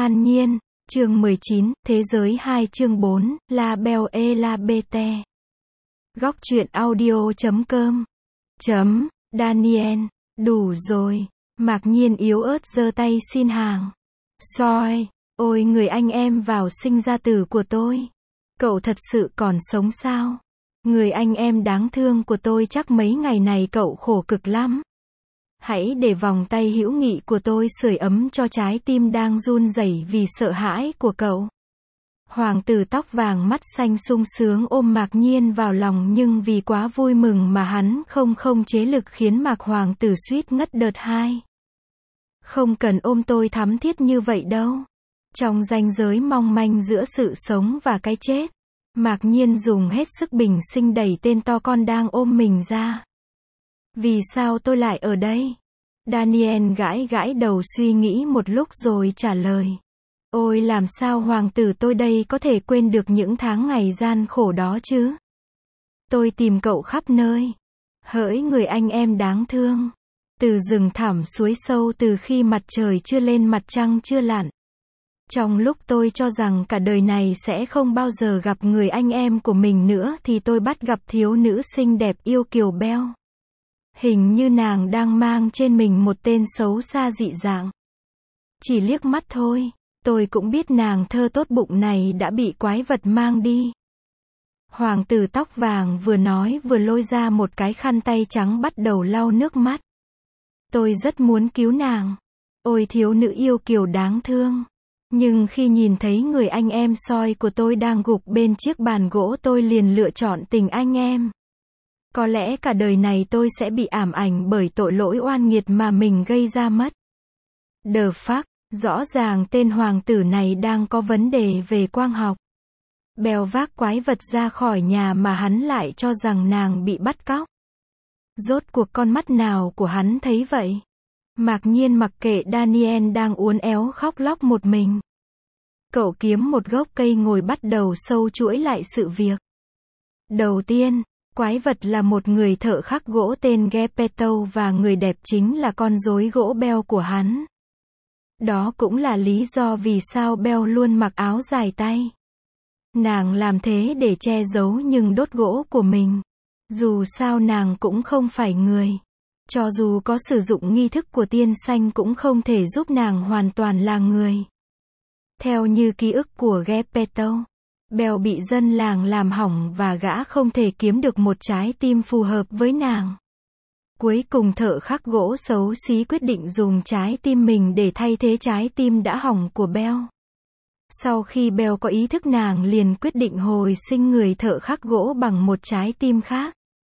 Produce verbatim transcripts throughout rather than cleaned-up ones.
An Nhiên, chương mười chín, Thế giới hai chương bốn, La Belle et la Bête. Góc truyện audio.com. Chấm, Daniel, đủ rồi. Mạc Nhiên yếu ớt giơ tay xin hàng. Soi, ôi người anh em vào sinh ra tử của tôi. Cậu thật sự còn sống sao? Người anh em đáng thương của tôi chắc mấy ngày này cậu khổ cực lắm. Hãy để vòng tay hữu nghị của tôi sưởi ấm cho trái tim đang run rẩy vì sợ hãi của cậu. Hoàng tử tóc vàng mắt xanh sung sướng ôm Mạc Nhiên vào lòng, nhưng vì quá vui mừng mà hắn không không chế lực khiến Mạc hoàng tử suýt ngất đợt hai. Không cần ôm tôi thắm thiết như vậy đâu. Trong ranh giới mong manh giữa sự sống và cái chết, Mạc Nhiên dùng hết sức bình sinh đẩy tên to con đang ôm mình ra. Vì sao tôi lại ở đây? Daniel gãi gãi đầu suy nghĩ một lúc rồi trả lời. Ôi làm sao hoàng tử tôi đây có thể quên được những tháng ngày gian khổ đó chứ? Tôi tìm cậu khắp nơi. Hỡi người anh em đáng thương. Từ rừng thẳm suối sâu, từ khi mặt trời chưa lên mặt trăng chưa lặn. Trong lúc tôi cho rằng cả đời này sẽ không bao giờ gặp người anh em của mình nữa thì tôi bắt gặp thiếu nữ xinh đẹp yêu kiều Belle. Hình như nàng đang mang trên mình một tên xấu xa dị dạng. Chỉ liếc mắt thôi, tôi cũng biết nàng thơ tốt bụng này đã bị quái vật mang đi. Hoàng tử tóc vàng vừa nói vừa lôi ra một cái khăn tay trắng bắt đầu lau nước mắt. Tôi rất muốn cứu nàng. Ôi thiếu nữ yêu kiều đáng thương. Nhưng khi nhìn thấy người anh em soi của tôi đang gục bên chiếc bàn gỗ, tôi liền lựa chọn tình anh em. Có lẽ cả đời này tôi sẽ bị ảm ảnh bởi tội lỗi oan nghiệt mà mình gây ra mất. The fuck, rõ ràng tên hoàng tử này đang có vấn đề về quang học. Belle vác quái vật ra khỏi nhà mà hắn lại cho rằng nàng bị bắt cóc. Rốt cuộc con mắt nào của hắn thấy vậy? Mạc Nhiên mặc kệ Daniel đang uốn éo khóc lóc một mình. Cậu kiếm một gốc cây ngồi bắt đầu sâu chuỗi lại sự việc. Đầu tiên, quái vật là một người thợ khắc gỗ tên Geppetto và người đẹp chính là con rối gỗ Belle của hắn. Đó cũng là lý do vì sao Belle luôn mặc áo dài tay. Nàng làm thế để che giấu nhưng đốt gỗ của mình. Dù sao nàng cũng không phải người. Cho dù có sử dụng nghi thức của tiên sanh cũng không thể giúp nàng hoàn toàn là người. Theo như ký ức của Geppetto, Belle bị dân làng làm hỏng và gã không thể kiếm được một trái tim phù hợp với nàng. Cuối cùng thợ khắc gỗ xấu xí quyết định dùng trái tim mình để thay thế trái tim đã hỏng của Belle. Sau khi Belle có ý thức, nàng liền quyết định hồi sinh người thợ khắc gỗ bằng một trái tim khác.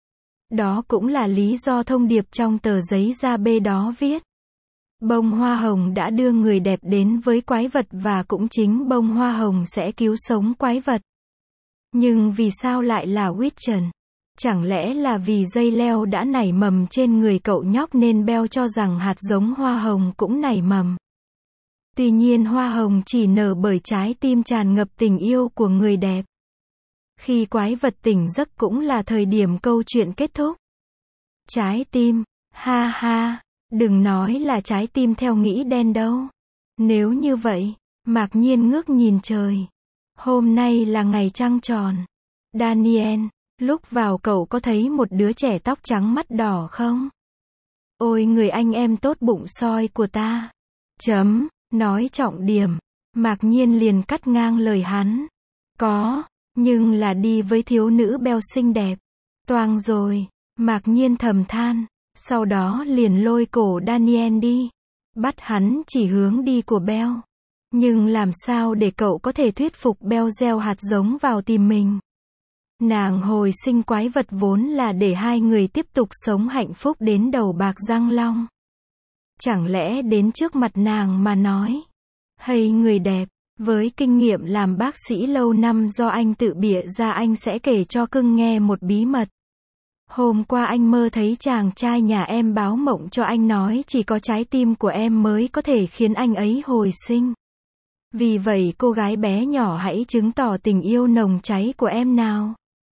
Đó cũng là lý do thông điệp trong tờ giấy da bê đó viết. Bông hoa hồng đã đưa người đẹp đến với quái vật và cũng chính bông hoa hồng sẽ cứu sống quái vật. Nhưng vì sao lại là Witchen? Chẳng lẽ là vì dây leo đã nảy mầm trên người cậu nhóc nên Belle cho rằng hạt giống hoa hồng cũng nảy mầm. Tuy nhiên hoa hồng chỉ nở bởi trái tim tràn ngập tình yêu của người đẹp. Khi quái vật tỉnh giấc cũng là thời điểm câu chuyện kết thúc. Trái tim, ha ha, đừng nói là trái tim theo nghĩ đen đâu. Nếu như vậy, Mạc Nhiên ngước nhìn trời. Hôm nay là ngày trăng tròn. Daniel, lúc vào cậu có thấy một đứa trẻ tóc trắng mắt đỏ không? Ôi người anh em tốt bụng soi của ta. Chấm, nói trọng điểm. Mạc Nhiên liền cắt ngang lời hắn. Có. Nhưng là đi với thiếu nữ Belle xinh đẹp. Toang rồi, Mạc Nhiên thầm than, sau đó liền lôi cổ Daniel đi, bắt hắn chỉ hướng đi của Belle. Nhưng làm sao để cậu có thể thuyết phục Belle gieo hạt giống vào tim mình? Nàng hồi sinh quái vật vốn là để hai người tiếp tục sống hạnh phúc đến đầu bạc răng long. Chẳng lẽ đến trước mặt nàng mà nói, hay người đẹp, với kinh nghiệm làm bác sĩ lâu năm do anh tự bịa ra, anh sẽ kể cho cưng nghe một bí mật. Hôm qua anh mơ thấy chàng trai nhà em báo mộng cho anh nói chỉ có trái tim của em mới có thể khiến anh ấy hồi sinh. Vì vậy cô gái bé nhỏ hãy chứng tỏ tình yêu nồng cháy của em nào.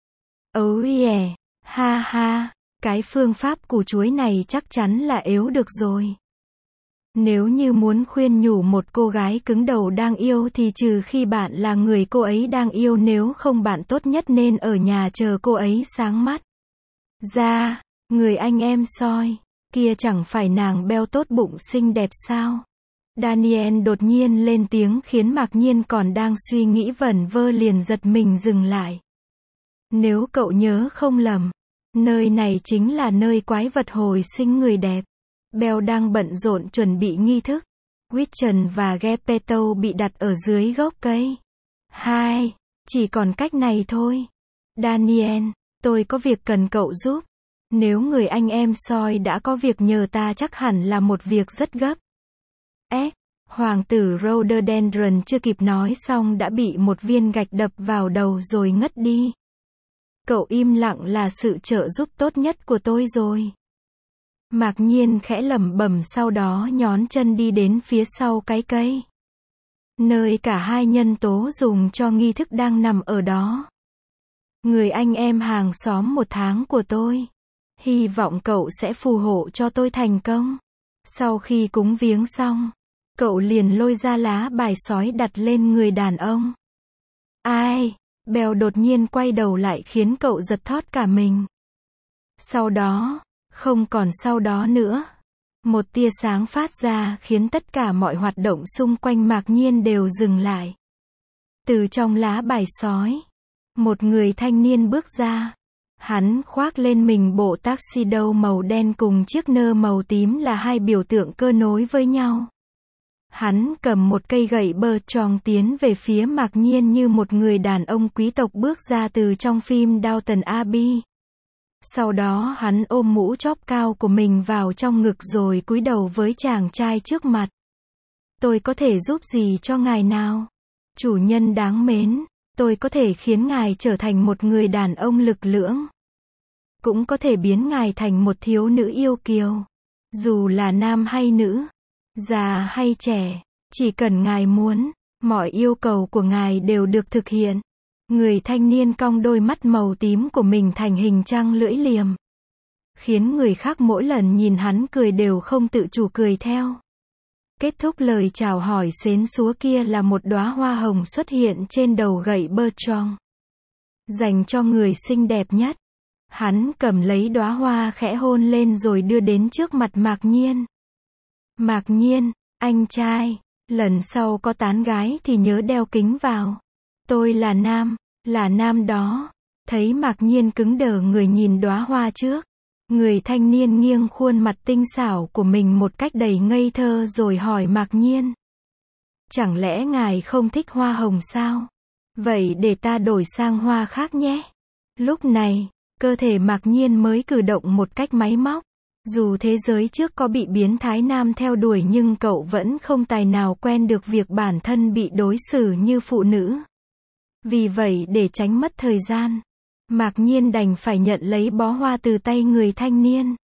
Oh yeah, ha ha, cái phương pháp củ chuối này chắc chắn là ếu được rồi. Nếu như muốn khuyên nhủ một cô gái cứng đầu đang yêu thì trừ khi bạn là người cô ấy đang yêu, nếu không bạn tốt nhất nên ở nhà chờ cô ấy sáng mắt ra. Người anh em soi kia chẳng phải nàng Belle tốt bụng xinh đẹp sao? Daniel đột nhiên lên tiếng khiến Mạc Nhiên còn đang suy nghĩ vẩn vơ liền giật mình dừng lại. Nếu cậu nhớ không lầm, nơi này chính là nơi quái vật hồi sinh người đẹp. Belle đang bận rộn chuẩn bị nghi thức. Witchen và Geppetto bị đặt ở dưới gốc cây. Hai, chỉ còn cách này thôi. Daniel, tôi có việc cần cậu giúp. Nếu người anh em soi đã có việc nhờ ta chắc hẳn là một việc rất gấp. Ế, hoàng tử Rhododendron chưa kịp nói xong đã bị một viên gạch đập vào đầu rồi ngất đi. Cậu im lặng là sự trợ giúp tốt nhất của tôi rồi. Mạc Nhiên khẽ lẩm bẩm sau đó nhón chân đi đến phía sau cái cây. Nơi cả hai nhân tố dùng cho nghi thức đang nằm ở đó. Người anh em hàng xóm một tháng của tôi. Hy vọng cậu sẽ phù hộ cho tôi thành công. Sau khi cúng viếng xong, cậu liền lôi ra lá bài sói đặt lên người đàn ông. Ai? Belle đột nhiên quay đầu lại khiến cậu giật thót cả mình. Sau đó, không còn sau đó nữa. Một tia sáng phát ra khiến tất cả mọi hoạt động xung quanh Mạc Nhiên đều dừng lại. Từ trong lá bài sói, một người thanh niên bước ra. Hắn khoác lên mình bộ tuxedo màu đen cùng chiếc nơ màu tím là hai biểu tượng cơ nối với nhau. Hắn cầm một cây gậy bơ tròn tiến về phía Mạc Nhiên như một người đàn ông quý tộc bước ra từ trong phim Downton Abbey. Sau đó hắn ôm mũ chóp cao của mình vào trong ngực rồi cúi đầu với chàng trai trước mặt. Tôi có thể giúp gì cho ngài nào? Chủ nhân đáng mến, tôi có thể khiến ngài trở thành một người đàn ông lực lưỡng. Cũng có thể biến ngài thành một thiếu nữ yêu kiều. Dù là nam hay nữ, già hay trẻ, chỉ cần ngài muốn, mọi yêu cầu của ngài đều được thực hiện. Người thanh niên cong đôi mắt màu tím của mình thành hình trăng lưỡi liềm. Khiến người khác mỗi lần nhìn hắn cười đều không tự chủ cười theo. Kết thúc lời chào hỏi xến xúa kia là một đóa hoa hồng xuất hiện trên đầu gậy bơ tròn. Dành cho người xinh đẹp nhất. Hắn cầm lấy đóa hoa khẽ hôn lên rồi đưa đến trước mặt Mạc Nhiên. Mạc Nhiên, anh trai, lần sau có tán gái thì nhớ đeo kính vào. Tôi là nam, là nam đó. Thấy Mạc Nhiên cứng đờ người nhìn đóa hoa trước. Người thanh niên nghiêng khuôn mặt tinh xảo của mình một cách đầy ngây thơ rồi hỏi Mạc Nhiên. Chẳng lẽ ngài không thích hoa hồng sao? Vậy để ta đổi sang hoa khác nhé. Lúc này, cơ thể Mạc Nhiên mới cử động một cách máy móc. Dù thế giới trước có bị biến thái nam theo đuổi nhưng cậu vẫn không tài nào quen được việc bản thân bị đối xử như phụ nữ. Vì vậy để tránh mất thời gian, Mạc Nhiên đành phải nhận lấy bó hoa từ tay người thanh niên.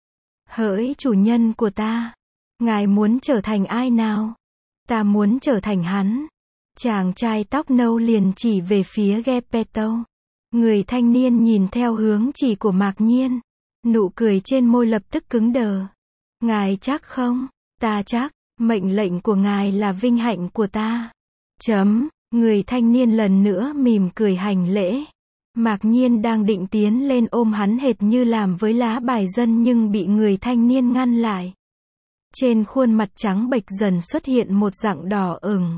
Hỡi chủ nhân của ta, ngài muốn trở thành ai nào? Ta muốn trở thành hắn. Chàng trai tóc nâu liền chỉ về phía Geppetto. Người thanh niên nhìn theo hướng chỉ của Mạc Nhiên. Nụ cười trên môi lập tức cứng đờ. Ngài chắc không? Ta chắc, mệnh lệnh của ngài là vinh hạnh của ta. Chấm, người thanh niên lần nữa mỉm cười hành lễ. Mạc Nhiên đang định tiến lên ôm hắn hệt như làm với lá bài dân nhưng bị người thanh niên ngăn lại. Trên khuôn mặt trắng bệch dần xuất hiện một dạng đỏ ửng.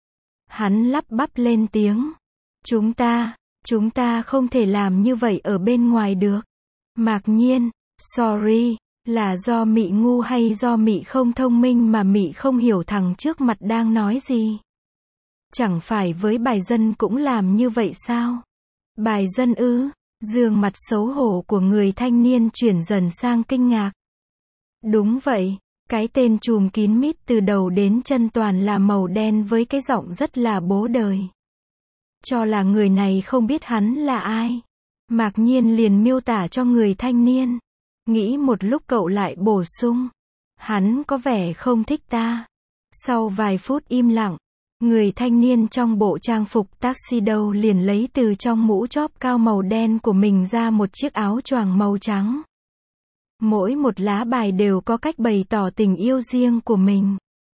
Hắn lắp bắp lên tiếng. Chúng ta, chúng ta không thể làm như vậy ở bên ngoài được. Mạc Nhiên, sorry, là do mị ngu hay do mị không thông minh mà mị không hiểu thằng trước mặt đang nói gì? Chẳng phải với bài dân cũng làm như vậy sao? Bài dân ư? Dương mặt xấu hổ của người thanh niên chuyển dần sang kinh ngạc. Đúng vậy, cái tên trùm kín mít từ đầu đến chân toàn là màu đen với cái giọng rất là bố đời. Cho là người này không biết hắn là ai. Mạc Nhiên liền miêu tả cho người thanh niên. Nghĩ một lúc cậu lại bổ sung. Hắn có vẻ không thích ta. Sau vài phút im lặng, người thanh niên trong bộ trang phục tuxedo liền lấy từ trong mũ chóp cao màu đen của mình ra một chiếc áo choàng màu trắng. Mỗi một lá bài đều có cách bày tỏ tình yêu riêng của mình.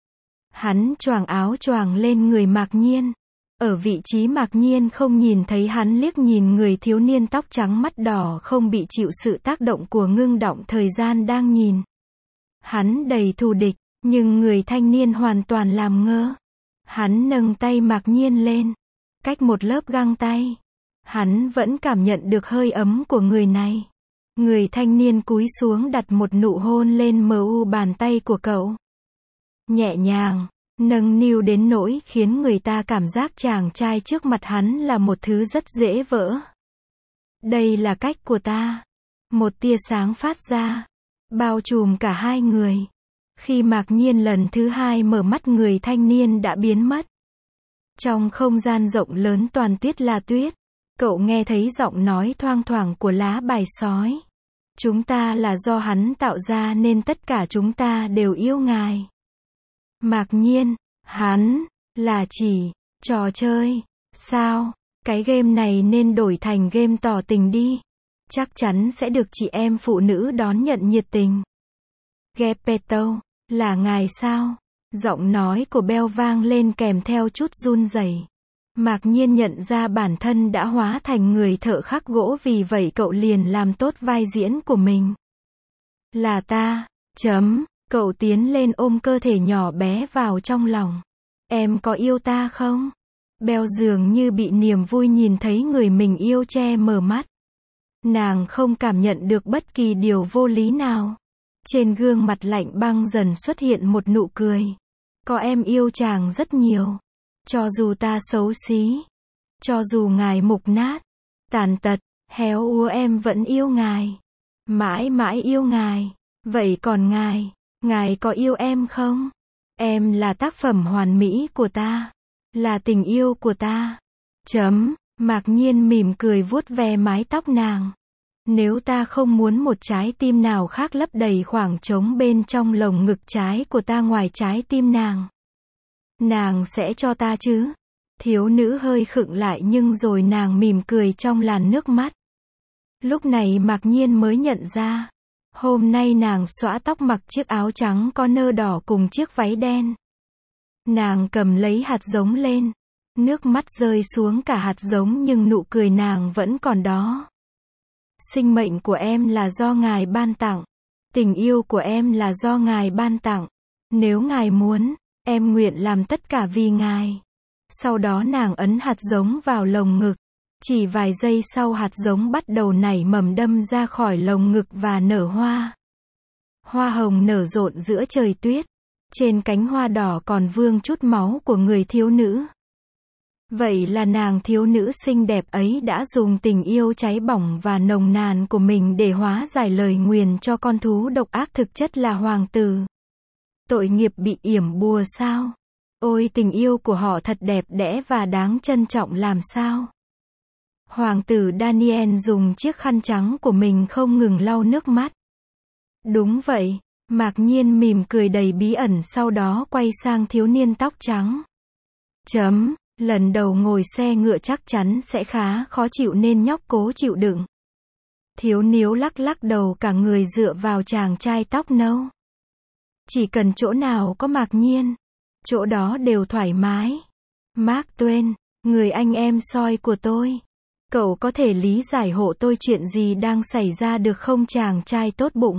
Hắn choàng áo choàng lên người Mạc Nhiên. Ở vị trí Mạc Nhiên không nhìn thấy, hắn liếc nhìn người thiếu niên tóc trắng mắt đỏ không bị chịu sự tác động của ngưng đọng thời gian đang nhìn. Hắn đầy thù địch, nhưng người thanh niên hoàn toàn làm ngơ. Hắn nâng tay Mạc Nhiên lên. Cách một lớp găng tay, hắn vẫn cảm nhận được hơi ấm của người này. Người thanh niên cúi xuống đặt một nụ hôn lên mờ u bàn tay của cậu. Nhẹ nhàng, nâng niu đến nỗi khiến người ta cảm giác chàng trai trước mặt hắn là một thứ rất dễ vỡ. Đây là cách của ta. Một tia sáng phát ra, bao trùm cả hai người. Khi Mạc Nhiên lần thứ hai mở mắt, người thanh niên đã biến mất. Trong không gian rộng lớn toàn tuyết là tuyết, cậu nghe thấy giọng nói thoang thoảng của lá bài sói. Chúng ta là do hắn tạo ra nên tất cả chúng ta đều yêu ngài. Mạc Nhiên, hắn, là chỉ, trò chơi, sao, cái game này nên đổi thành game tỏ tình đi. Chắc chắn sẽ được chị em phụ nữ đón nhận nhiệt tình. Gepetto, là ngài sao? Giọng nói của Bell vang lên kèm theo chút run rẩy. Mạc Nhiên nhận ra bản thân đã hóa thành người thợ khắc gỗ, vì vậy cậu liền làm tốt vai diễn của mình. Là ta, chấm, cậu tiến lên ôm cơ thể nhỏ bé vào trong lòng. Em có yêu ta không? Bell dường như bị niềm vui nhìn thấy người mình yêu che mở mắt. Nàng không cảm nhận được bất kỳ điều vô lý nào. Trên gương mặt lạnh băng dần xuất hiện một nụ cười. Có em yêu chàng rất nhiều. Cho dù ta xấu xí, cho dù ngài mục nát, tàn tật, héo úa, em vẫn yêu ngài. Mãi mãi yêu ngài. Vậy còn ngài, ngài có yêu em không? Em là tác phẩm hoàn mỹ của ta. Là tình yêu của ta. Chấm, Mạc Nhiên mỉm cười vuốt ve mái tóc nàng. Nếu ta không muốn một trái tim nào khác lấp đầy khoảng trống bên trong lồng ngực trái của ta ngoài trái tim nàng, nàng sẽ cho ta chứ? Thiếu nữ hơi khựng lại nhưng rồi nàng mỉm cười trong làn nước mắt. Lúc này Mạc Nhiên mới nhận ra, hôm nay nàng xõa tóc, mặc chiếc áo trắng có nơ đỏ cùng chiếc váy đen. Nàng cầm lấy hạt giống lên, nước mắt rơi xuống cả hạt giống nhưng nụ cười nàng vẫn còn đó. Sinh mệnh của em là do ngài ban tặng. Tình yêu của em là do ngài ban tặng. Nếu ngài muốn, em nguyện làm tất cả vì ngài. Sau đó nàng ấn hạt giống vào lồng ngực. Chỉ vài giây sau, hạt giống bắt đầu nảy mầm đâm ra khỏi lồng ngực và nở hoa. Hoa hồng nở rộn giữa trời tuyết. Trên cánh hoa đỏ còn vương chút máu của người thiếu nữ. Vậy là nàng thiếu nữ xinh đẹp ấy đã dùng tình yêu cháy bỏng và nồng nàn của mình để hóa giải lời nguyền cho con thú độc ác thực chất là hoàng tử. Tội nghiệp bị yểm bùa sao? Ôi, tình yêu của họ thật đẹp đẽ và đáng trân trọng làm sao? Hoàng tử Daniel dùng chiếc khăn trắng của mình không ngừng lau nước mắt. Đúng vậy, Mạc Nhiên mỉm cười đầy bí ẩn, sau đó quay sang thiếu niên tóc trắng. Chấm. Lần đầu ngồi xe ngựa chắc chắn sẽ khá khó chịu nên nhóc cố chịu đựng. Thiếu níu lắc lắc đầu, cả người dựa vào chàng trai tóc nâu. Chỉ cần chỗ nào có Mạc Nhiên, chỗ đó đều thoải mái. Mark Twain, người anh em soi của tôi. Cậu có thể lý giải hộ tôi chuyện gì đang xảy ra được không, chàng trai tốt bụng?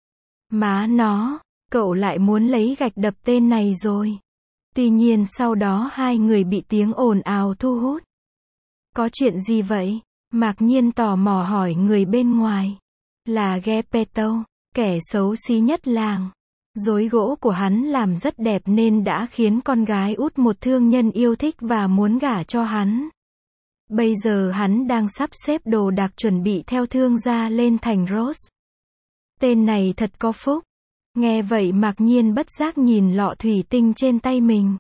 Má nó, cậu lại muốn lấy gạch đập tên này rồi. Tuy nhiên sau đó hai người bị tiếng ồn ào thu hút. Có chuyện gì vậy? Mạc Nhiên tò mò hỏi người bên ngoài. Là Gepetto, kẻ xấu xí nhất làng. Rối gỗ của hắn làm rất đẹp nên đã khiến con gái út một thương nhân yêu thích và muốn gả cho hắn. Bây giờ hắn đang sắp xếp đồ đạc chuẩn bị theo thương gia lên thành Rose. Tên này thật có phúc. Nghe vậy Mạc Nhiên bất giác nhìn lọ thủy tinh trên tay mình.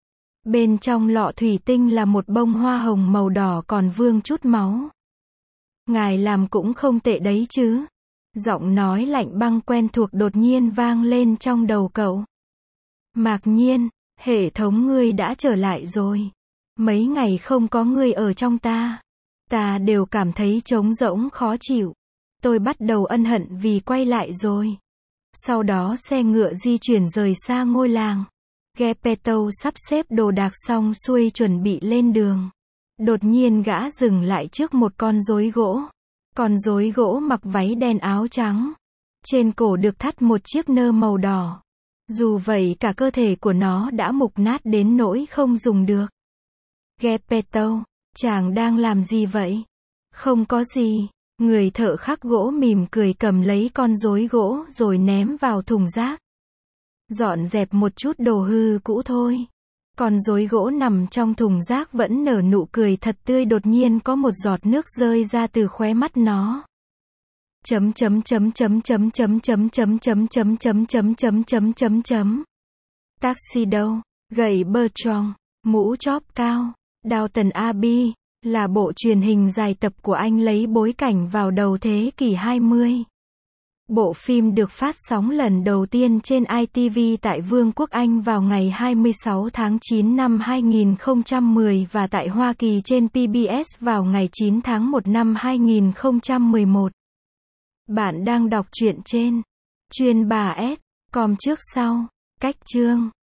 Bên trong lọ thủy tinh là một bông hoa hồng màu đỏ còn vương chút máu. Ngài làm cũng không tệ đấy chứ. Giọng nói lạnh băng quen thuộc đột nhiên vang lên trong đầu cậu. Mạc Nhiên, hệ thống ngươi đã trở lại rồi. Mấy ngày không có ngươi ở trong ta, ta đều cảm thấy trống rỗng khó chịu. Tôi bắt đầu ân hận vì quay lại rồi. Sau đó xe ngựa di chuyển rời xa ngôi làng. Geppetto sắp xếp đồ đạc xong xuôi chuẩn bị lên đường. Đột nhiên gã dừng lại trước một con rối gỗ. Con rối gỗ mặc váy đen áo trắng. Trên cổ được thắt một chiếc nơ màu đỏ. Dù vậy cả cơ thể của nó đã mục nát đến nỗi không dùng được. Geppetto, chàng đang làm gì vậy? Không có gì. Người thợ khắc gỗ mỉm cười cầm lấy con rối gỗ rồi ném vào thùng rác. Dọn dẹp một chút đồ hư cũ thôi. Con rối gỗ nằm trong thùng rác vẫn nở nụ cười thật tươi, đột nhiên có một giọt nước rơi ra từ khóe mắt nó. Chấm chấm chấm chấm chấm chấm chấm chấm chấm chấm chấm chấm chấm chấm chấm chấm. Tuxedo, gậy Bertrand, mũ chóp cao, Downton Abbey, là bộ truyền hình dài tập của Anh lấy bối cảnh vào đầu thế kỷ hai mươi. Bộ phim được phát sóng lần đầu tiên trên i tê vê tại Vương quốc Anh vào ngày hai mươi sáu tháng chín năm hai nghìn không trăm mười và tại Hoa Kỳ trên pê bê ét vào ngày chín tháng một năm hai nghìn không trăm mười một. Bạn đang đọc truyện trên chuyên bà S chấm com trước sau. Cách chương